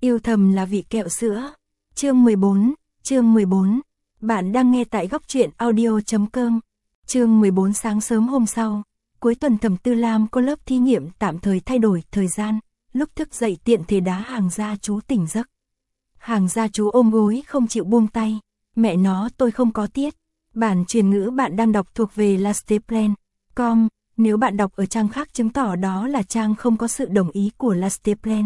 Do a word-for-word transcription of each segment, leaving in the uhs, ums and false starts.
Yêu thầm là vị kẹo sữa. Chương mười bốn, chương mười bốn. Bạn đang nghe tại góc truyện audio chấm com. Chương mười bốn. Sáng sớm hôm sau, cuối tuần Thẩm Tư Lam có lớp thí nghiệm tạm thời thay đổi thời gian, lúc thức dậy tiện thể đá Hàng gia chú tỉnh giấc. Hàng gia chú ôm gối không chịu buông tay. Mẹ nó, tôi không có tiết. Bản truyền ngữ bạn đang đọc thuộc về lasteplan chấm com. Nếu bạn đọc ở trang khác chứng tỏ đó là trang không có sự đồng ý của lasteplan.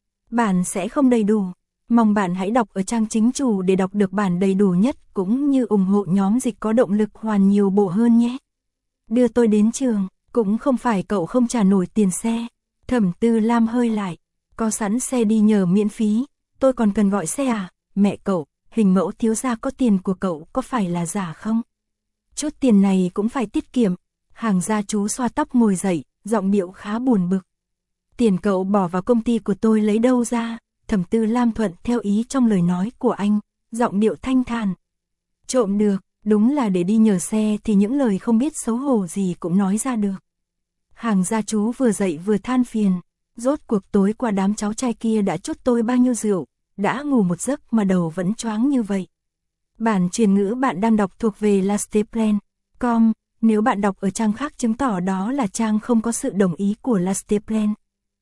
Bản sẽ không đầy đủ. Mong bạn hãy đọc ở trang chính chủ để đọc được bản đầy đủ nhất, cũng như ủng hộ nhóm dịch có động lực hoàn nhiều bộ hơn nhé. Đưa tôi đến trường, cũng không phải cậu không trả nổi tiền xe. Thẩm Tư Lam hơi lại. Có sẵn xe đi nhờ miễn phí, tôi còn cần gọi xe à? Mẹ cậu, hình mẫu thiếu gia có tiền của cậu có phải là giả không? Chút tiền này cũng phải tiết kiệm. Hàng gia chú xoa tóc ngồi dậy, giọng điệu khá buồn bực. Tiền cậu bỏ vào công ty của tôi lấy đâu ra? Thẩm Tư Lam thuận theo ý trong lời nói của anh, giọng điệu thanh thản. Trộm được, đúng là để đi nhờ xe thì những lời không biết xấu hổ gì cũng nói ra được. Hàng gia chú vừa dậy vừa than phiền. Rốt cuộc tối qua đám cháu trai kia đã chốt tôi bao nhiêu rượu, đã ngủ một giấc mà đầu vẫn choáng như vậy. Bản truyền ngữ bạn đang đọc thuộc về lasteplan chấm com. Nếu bạn đọc ở trang khác chứng tỏ đó là trang không có sự đồng ý của lasteplan.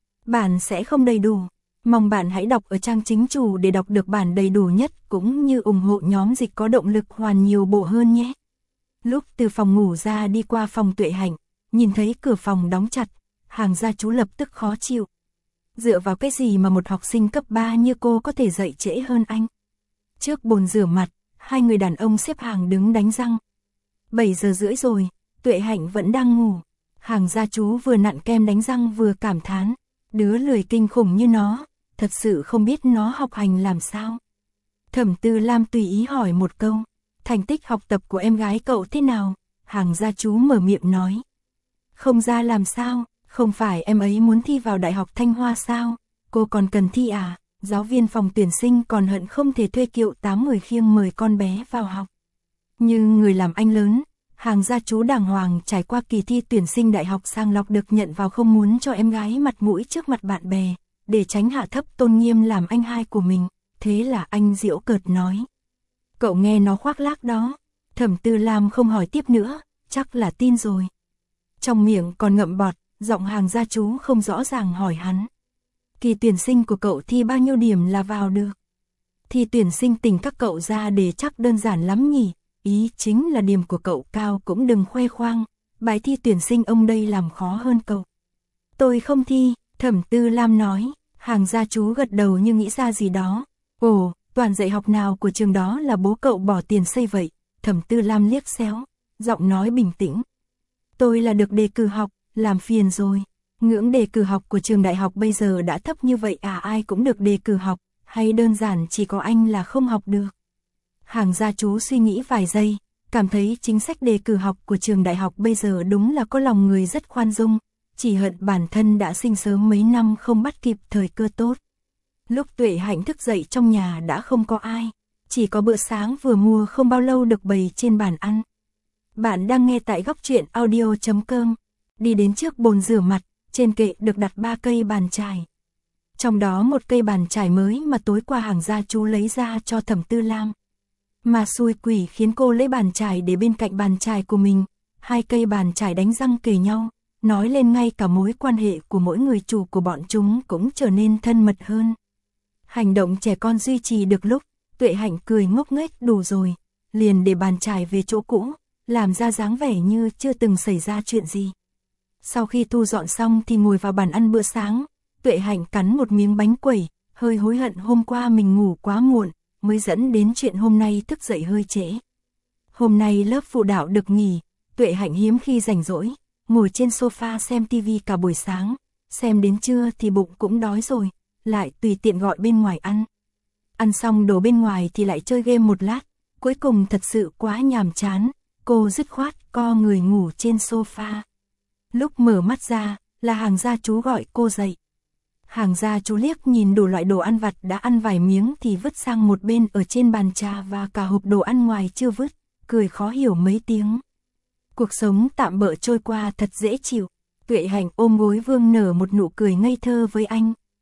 Bản sẽ không đầy đủ. Mong bạn hãy đọc ở trang chính chủ để đọc được bản đầy đủ nhất, cũng như ủng hộ nhóm dịch có động lực hoàn nhiều bộ hơn nhé. Lúc từ phòng ngủ ra đi qua phòng Tuệ Hạnh, nhìn thấy cửa phòng đóng chặt, Hàng gia chú lập tức khó chịu. Dựa vào cái gì mà một học sinh cấp ba như cô có thể dậy trễ hơn anh? Trước bồn rửa mặt, hai người đàn ông xếp hàng đứng đánh răng. bảy giờ rưỡi rồi, Tuệ Hạnh vẫn đang ngủ. Hàng gia chú vừa nặn kem đánh răng vừa cảm thán. Đứa lười kinh khủng như nó, thật sự không biết nó học hành làm sao. Thẩm Tư Lam tùy ý hỏi một câu. Thành tích học tập của em gái cậu thế nào? Hàng gia chú mở miệng nói. Không ra làm sao, không phải em ấy muốn thi vào Đại học Thanh Hoa sao? Cô còn cần thi à? Giáo viên phòng tuyển sinh còn hận không thể thuê kiệu tám người khiêng mời con bé vào học. Như người làm anh lớn, Hàng gia chú đàng hoàng trải qua kỳ thi tuyển sinh đại học sàng lọc được nhận vào, không muốn cho em gái mặt mũi trước mặt bạn bè, để tránh hạ thấp tôn nghiêm làm anh hai của mình. Thế là anh giễu cợt nói. Cậu nghe nó khoác lác đó. Thẩm Tư Lam không hỏi tiếp nữa, chắc là tin rồi. Trong miệng còn ngậm bọt, giọng Hàng gia chú không rõ ràng hỏi hắn. Kỳ tuyển sinh của cậu thi bao nhiêu điểm là vào được? Thi tuyển sinh tỉnh các cậu ra để chắc đơn giản lắm nhỉ? Ý chính là điểm của cậu cao cũng đừng khoe khoang, bài thi tuyển sinh ông đây làm khó hơn cậu. Tôi không thi, Thẩm Tư Lam nói. Hàng gia chú gật đầu như nghĩ ra gì đó. Ồ, toàn dạy học nào của trường đó là bố cậu bỏ tiền xây vậy? Thẩm Tư Lam liếc xéo, giọng nói bình tĩnh. Tôi là được đề cử học, làm phiền rồi. Ngưỡng đề cử học của trường đại học bây giờ đã thấp như vậy à? Ai cũng được đề cử học, hay đơn giản chỉ có anh là không học được? Hàng gia chú suy nghĩ vài giây, cảm thấy chính sách đề cử học của trường đại học bây giờ đúng là có lòng người rất khoan dung, chỉ hận bản thân đã sinh sớm mấy năm không bắt kịp thời cơ tốt. Lúc Tuệ Hạnh thức dậy trong nhà đã không có ai, chỉ có bữa sáng vừa mua không bao lâu được bày trên bàn ăn. Bạn đang nghe tại góc truyện audio chấm com. Đi đến trước bồn rửa mặt, trên kệ được đặt ba cây bàn chải. Trong đó một cây bàn chải mới mà tối qua Hàng gia chú lấy ra cho Thẩm Tư Lam. Mà xui quỷ khiến cô lấy bàn chải để bên cạnh bàn chải của mình. Hai cây bàn chải đánh răng kề nhau, nói lên ngay cả mối quan hệ của mỗi người chủ của bọn chúng cũng trở nên thân mật hơn. Hành động trẻ con duy trì được lúc, Tuệ Hạnh cười ngốc nghếch đủ rồi, liền để bàn chải về chỗ cũ, làm ra dáng vẻ như chưa từng xảy ra chuyện gì. Sau khi thu dọn xong thì ngồi vào bàn ăn bữa sáng, Tuệ Hạnh cắn một miếng bánh quẩy, hơi hối hận hôm qua mình ngủ quá muộn, mới dẫn đến chuyện hôm nay thức dậy hơi trễ. Hôm nay lớp phụ đạo được nghỉ, Tuệ Hạnh hiếm khi rảnh rỗi, ngồi trên sofa xem tivi cả buổi sáng, xem đến trưa thì bụng cũng đói rồi, lại tùy tiện gọi bên ngoài ăn. Ăn xong đồ bên ngoài thì lại chơi game một lát, cuối cùng thật sự quá nhàm chán, cô dứt khoát co người ngủ trên sofa. Lúc mở mắt ra, là Hàng gia chú gọi cô dậy. Hàng gia chú liếc nhìn đủ loại đồ ăn vặt đã ăn vài miếng thì vứt sang một bên ở trên bàn trà và cả hộp đồ ăn ngoài chưa vứt, cười khó hiểu mấy tiếng. Cuộc sống tạm bợ trôi qua thật dễ chịu. Tuệ Hạnh ôm gối vương nở một nụ cười ngây thơ với anh.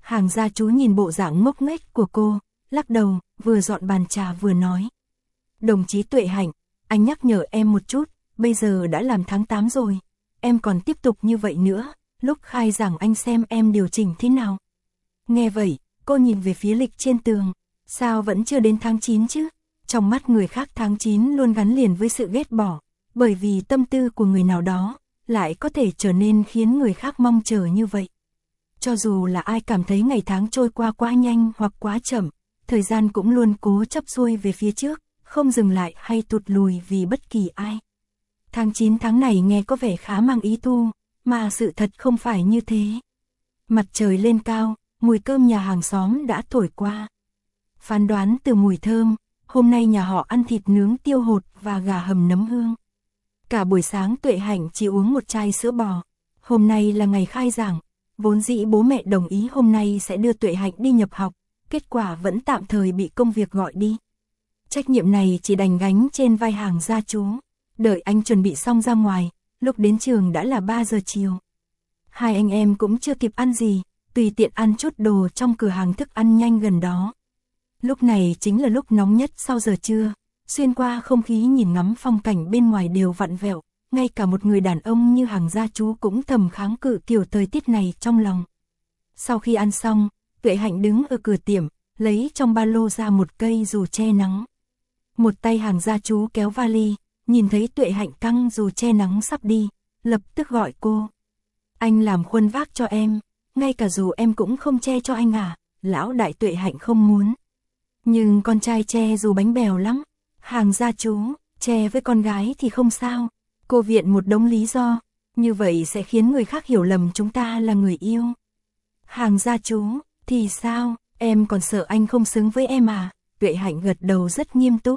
Hàng gia chú nhìn bộ dạng ngốc nghếch của cô, lắc đầu, vừa dọn bàn trà vừa nói. Đồng chí Tuệ Hạnh, anh nhắc nhở em một chút, bây giờ đã làm tháng tám rồi, em còn tiếp tục như vậy nữa, lúc khai giảng anh xem em điều chỉnh thế nào. Nghe vậy, cô nhìn về phía lịch trên tường, sao vẫn chưa đến tháng chín chứ? Trong mắt người khác tháng chín luôn gắn liền với sự ghét bỏ, bởi vì tâm tư của người nào đó lại có thể trở nên khiến người khác mong chờ như vậy. Cho dù là ai cảm thấy ngày tháng trôi qua quá nhanh hoặc quá chậm, thời gian cũng luôn cố chấp xuôi về phía trước, không dừng lại hay tụt lùi vì bất kỳ ai. Tháng chín tháng này nghe có vẻ khá mang ý tu, mà sự thật không phải như thế. Mặt trời lên cao, mùi cơm nhà hàng xóm đã thổi qua. Phán đoán từ mùi thơm, hôm nay nhà họ ăn thịt nướng tiêu hột và gà hầm nấm hương. Cả buổi sáng Tuệ Hạnh chỉ uống một chai sữa bò. Hôm nay là ngày khai giảng, vốn dĩ bố mẹ đồng ý hôm nay sẽ đưa Tuệ Hạnh đi nhập học, kết quả vẫn tạm thời bị công việc gọi đi. Trách nhiệm này chỉ đành gánh trên vai Hàng gia chú. Đợi anh chuẩn bị xong ra ngoài, lúc đến trường đã là ba giờ chiều. Hai anh em cũng chưa kịp ăn gì, tùy tiện ăn chút đồ trong cửa hàng thức ăn nhanh gần đó. Lúc này chính là lúc nóng nhất sau giờ trưa, xuyên qua không khí nhìn ngắm phong cảnh bên ngoài đều vặn vẹo, ngay cả một người đàn ông như Hàng gia chú cũng thầm kháng cự kiểu thời tiết này trong lòng. Sau khi ăn xong, Tuệ Hạnh đứng ở cửa tiệm, lấy trong ba lô ra một cây dù che nắng. Một tay Hàng gia chú kéo vali, nhìn thấy Tuệ Hạnh căng dù che nắng sắp đi, lập tức gọi cô. Anh làm khuôn vác cho em, ngay cả dù em cũng không che cho anh à, lão đại. Tuệ Hạnh không muốn. Nhưng con trai che dù bánh bèo lắm. Hàng gia chú, che với con gái thì không sao. Cô viện một đống lý do, như vậy sẽ khiến người khác hiểu lầm chúng ta là người yêu. Hàng gia chú, thì sao, em còn sợ anh không xứng với em à? Tuệ Hạnh gật đầu rất nghiêm túc.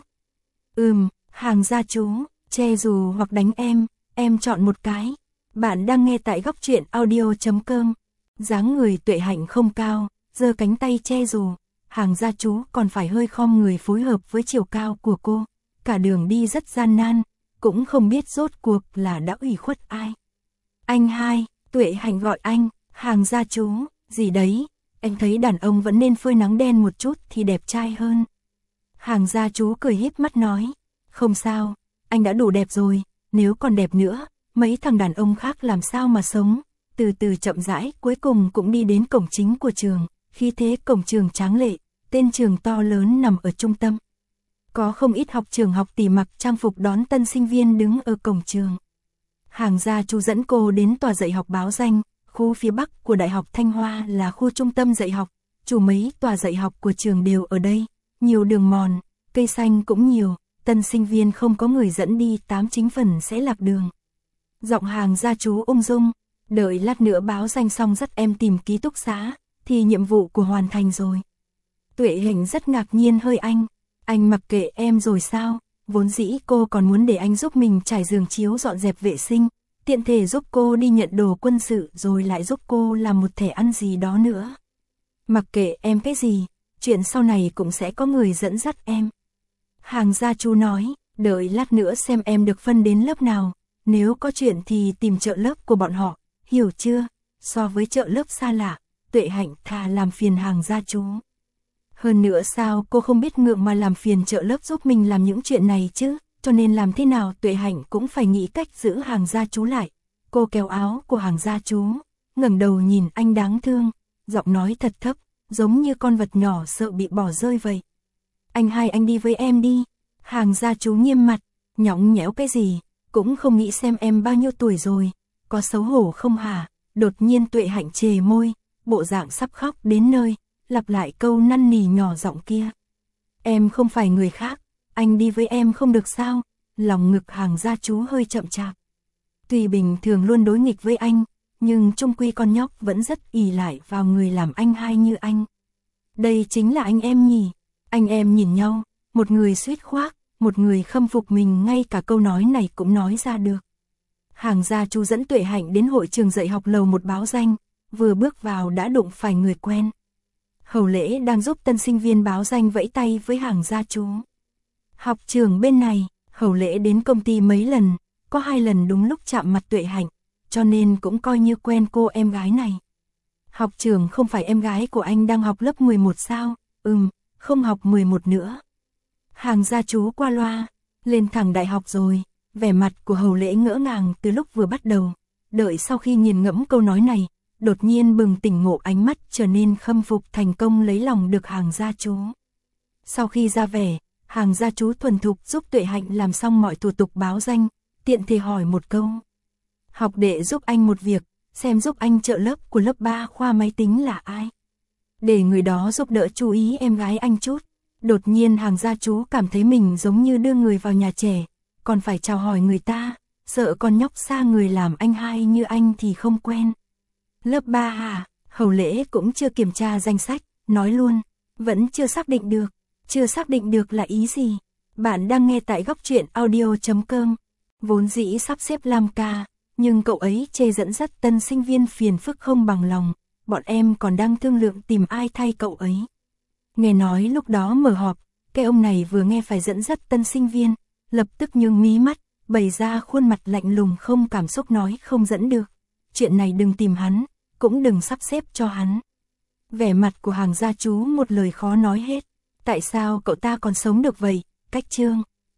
Ừm, Hàng gia chú, che dù hoặc đánh em, em chọn một cái. Bạn đang nghe tại góc truyện audio chấm com. Dáng người Tuệ Hạnh không cao, giơ cánh tay che dù. Hàng gia chú còn phải hơi khom người phối hợp với chiều cao của cô. Cả đường đi rất gian nan, cũng không biết rốt cuộc là đã ủy khuất ai. Anh hai, Tuệ Hạnh gọi anh. Hàng gia chú, gì đấy, anh thấy đàn ông vẫn nên phơi nắng đen một chút thì đẹp trai hơn. Hàng gia chú cười híp mắt nói, không sao, anh đã đủ đẹp rồi, nếu còn đẹp nữa, mấy thằng đàn ông khác làm sao mà sống. Từ từ chậm rãi cuối cùng cũng đi đến cổng chính của trường, khi thế cổng trường tráng lệ, tên trường to lớn nằm ở trung tâm. Có không ít học trường học tỷ mặc trang phục đón tân sinh viên đứng ở cổng trường. Hàng gia chú dẫn cô đến tòa dạy học báo danh, khu phía bắc của Đại học Thanh Hoa là khu trung tâm dạy học, chủ mấy tòa dạy học của trường đều ở đây, nhiều đường mòn, cây xanh cũng nhiều, tân sinh viên không có người dẫn đi tám chín phần sẽ lạc đường. Giọng Hàng gia chú ung dung, đợi lát nữa báo danh xong dắt em tìm ký túc xá, thì nhiệm vụ của hoàn thành rồi. Tuệ Hạnh rất ngạc nhiên hơi anh, anh mặc kệ em rồi sao? Vốn dĩ cô còn muốn để anh giúp mình trải giường chiếu dọn dẹp vệ sinh, tiện thể giúp cô đi nhận đồ quân sự rồi lại giúp cô làm một thẻ ăn gì đó nữa. Mặc kệ em cái gì, chuyện sau này cũng sẽ có người dẫn dắt em. Hàng gia chú nói, đợi lát nữa xem em được phân đến lớp nào, nếu có chuyện thì tìm trợ lớp của bọn họ, hiểu chưa? So với trợ lớp xa lạ, Tuệ Hạnh thà làm phiền Hàng gia chú. Hơn nữa sao cô không biết ngượng mà làm phiền trợ lớp giúp mình làm những chuyện này chứ, cho nên làm thế nào Tuệ Hạnh cũng phải nghĩ cách giữ Hàng gia chú lại. Cô kéo áo của Hàng gia chú, ngẩng đầu nhìn anh đáng thương, giọng nói thật thấp, giống như con vật nhỏ sợ bị bỏ rơi vậy. Anh hai, anh đi với em đi. Hàng gia chú nghiêm mặt, nhõng nhẽo cái gì, cũng không nghĩ xem em bao nhiêu tuổi rồi, có xấu hổ không hả? Đột nhiên Tuệ Hạnh chề môi, bộ dạng sắp khóc đến nơi, lặp lại câu năn nỉ nhỏ giọng kia. Em không phải người khác, anh đi với em không được sao? Lòng ngực Hàng gia chú hơi chậm chạp. Tuy bình thường luôn đối nghịch với anh, nhưng chung quy con nhóc vẫn rất ỷ lại vào người làm anh hai như anh. Đây chính là anh em nhỉ? Anh em nhìn nhau, một người suýt khoác, một người khâm phục mình, ngay cả câu nói này cũng nói ra được. Hàng gia chú dẫn Tuệ Hạnh đến hội trường dạy học lầu một báo danh, vừa bước vào đã đụng phải người quen. Hầu Lễ đang giúp tân sinh viên báo danh vẫy tay với Hàng gia chú. Học trường bên này, Hầu Lễ đến công ty mấy lần, có hai lần đúng lúc chạm mặt Tuệ Hạnh, cho nên cũng coi như quen cô em gái này. Học trưởng không phải em gái của anh đang học lớp mười một sao? Ừm, không học mười một nữa. Hàng gia chú qua loa, lên thẳng đại học rồi. Vẻ mặt của Hầu Lễ ngỡ ngàng từ lúc vừa bắt đầu. Đợi sau khi nghiền ngẫm câu nói này, đột nhiên bừng tỉnh ngộ, ánh mắt trở nên khâm phục, thành công lấy lòng được Hàng gia chú. Sau khi ra vẻ, Hàng gia chú thuần thục giúp Tuệ Hạnh làm xong mọi thủ tục báo danh, tiện thể hỏi một câu. Học đệ giúp anh một việc, xem giúp anh trợ lớp của lớp ba khoa máy tính là ai. Để người đó giúp đỡ chú ý em gái anh chút. Đột nhiên Hàng gia chú cảm thấy mình giống như đưa người vào nhà trẻ, còn phải chào hỏi người ta, sợ con nhóc xa người làm anh hai như anh thì không quen. Lớp ba hả? Hầu Lễ cũng chưa kiểm tra danh sách, nói luôn, vẫn chưa xác định được. Chưa xác định được là ý gì? Bạn đang nghe tại góc truyện audio chấm com. Vốn dĩ sắp xếp Lam ca, nhưng cậu ấy chê dẫn dắt tân sinh viên phiền phức không bằng lòng, bọn em còn đang thương lượng tìm ai thay cậu ấy. Nghe nói lúc đó mở họp, cái ông này vừa nghe phải dẫn dắt tân sinh viên, lập tức nhướng mí mắt, bày ra khuôn mặt lạnh lùng không cảm xúc, nói không dẫn được. Chuyện này đừng tìm hắn, cũng đừng sắp xếp cho hắn. Vẻ mặt của Hàng gia chú một lời khó nói hết. Tại sao cậu ta còn sống được vậy? Cách Trương